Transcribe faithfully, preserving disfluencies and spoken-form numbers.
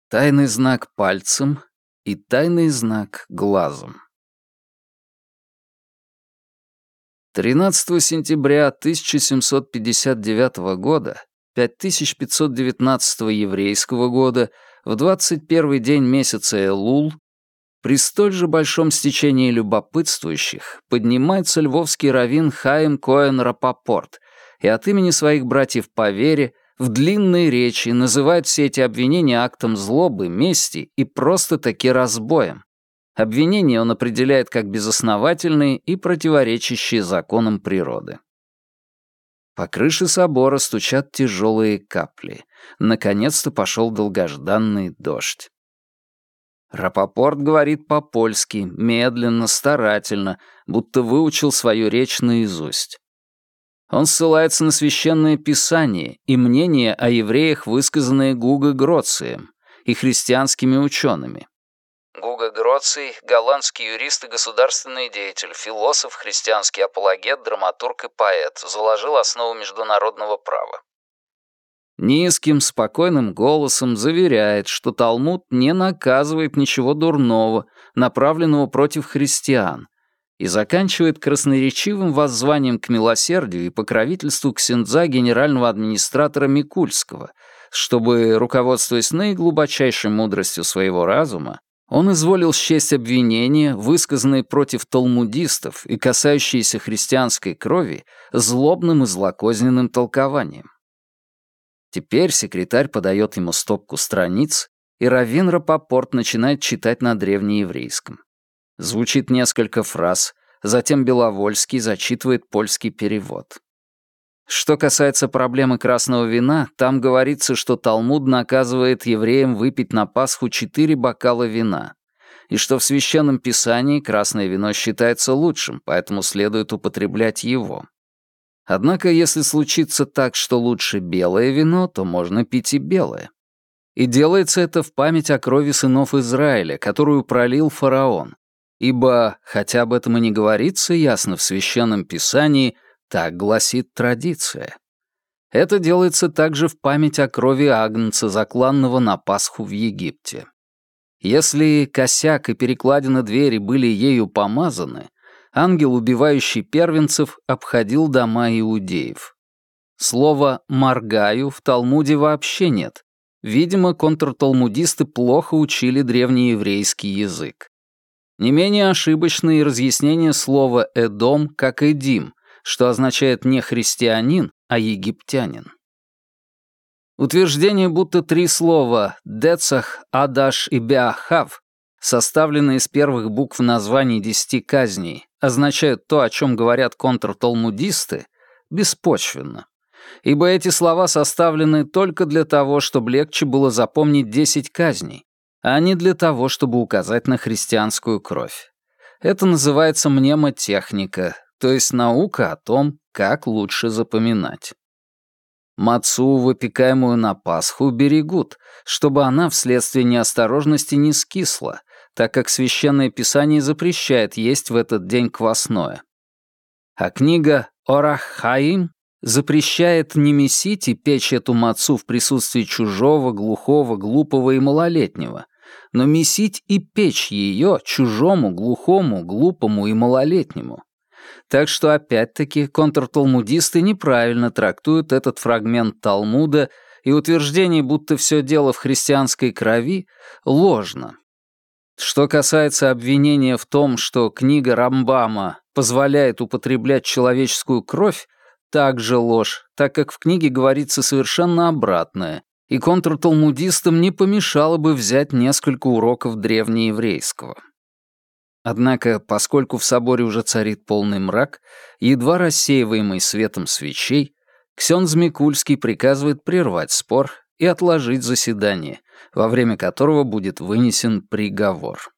Тайный знак пальцем и тайный знак глазом. тринадцатого сентября тысяча семьсот пятьдесят девятого года, пять тысяч пятьсот девятнадцатого еврейского года, в двадцать первый день месяца Элул, при столь же большом стечении любопытствующих поднимается львовский раввин Хаим Коэн Рапопорт и от имени своих братьев по вере в длинной речи называет все эти обвинения актом злобы, мести и просто-таки разбоем. Обвинения он определяет как безосновательные и противоречащие законам природы. По крыше собора стучат тяжелые капли. Наконец-то пошел долгожданный дождь. Рапопорт говорит по-польски, медленно, старательно, будто выучил свою речь наизусть. Он ссылается на священное писание и мнение о евреях, высказанное Гуго Гроцием и христианскими учеными. Гуго Гроций — голландский юрист и государственный деятель, философ, христианский апологет, драматург и поэт, заложил основу международного права. Низким, спокойным голосом заверяет, что Талмуд не наказывает ничего дурного, направленного против христиан, и заканчивает красноречивым воззванием к милосердию и покровительству ксендза генерального администратора Микульского, чтобы, руководствуясь наиглубочайшей мудростью своего разума, он изволил счесть обвинения, высказанные против талмудистов и касающиеся христианской крови, злобным и злокозненным толкованием. Теперь секретарь подает ему стопку страниц, и раввин Рапопорт начинает читать на древнееврейском. Звучит несколько фраз, затем Беловольский зачитывает польский перевод. Что касается проблемы красного вина, там говорится, что Талмуд наказывает евреям выпить на Пасху четыре бокала вина, и что в Священном Писании красное вино считается лучшим, поэтому следует употреблять его. Однако, если случится так, что лучше белое вино, то можно пить и белое. И делается это в память о крови сынов Израиля, которую пролил фараон, ибо, хотя об этом и не говорится ясно в Священном Писании, так гласит традиция. Это делается также в память о крови агнца, закланного на Пасху в Египте. Если косяк и перекладина двери были ею помазаны, ангел, убивающий первенцев, обходил дома иудеев. Слова «моргаю» в Талмуде вообще нет. Видимо, контрталмудисты плохо учили древнееврейский язык. Не менее ошибочно и разъяснение слова «эдом» как «эдим», что означает не христианин, а египтянин. Утверждение, будто три слова «децах», «адаш» и «беахав», составленные из первых букв названий десяти казней, означают то, о чем говорят контрталмудисты, беспочвенно. Ибо эти слова составлены только для того, чтобы легче было запомнить десять казней, а не для того, чтобы указать на христианскую кровь. Это называется мнемотехника, то есть наука о том, как лучше запоминать. Мацу, выпекаемую на Пасху, берегут, чтобы она вследствие неосторожности не скисла, так как Священное Писание запрещает есть в этот день квасное. А книга «Орах Хаим» запрещает не месить и печь эту мацу в присутствии чужого, глухого, глупого и малолетнего, но месить и печь ее чужому, глухому, глупому и малолетнему. Так что, опять-таки, контрталмудисты неправильно трактуют этот фрагмент Талмуда, и утверждение, будто все дело в христианской крови, ложно. Что касается обвинения в том, что книга Рамбама позволяет употреблять человеческую кровь, также ложь, так как в книге говорится совершенно обратное, и контрталмудистам не помешало бы взять несколько уроков древнееврейского. Однако, поскольку в соборе уже царит полный мрак, едва рассеиваемый светом свечей, ксёндз Микульский приказывает прервать спор и отложить заседание, во время которого будет вынесен приговор.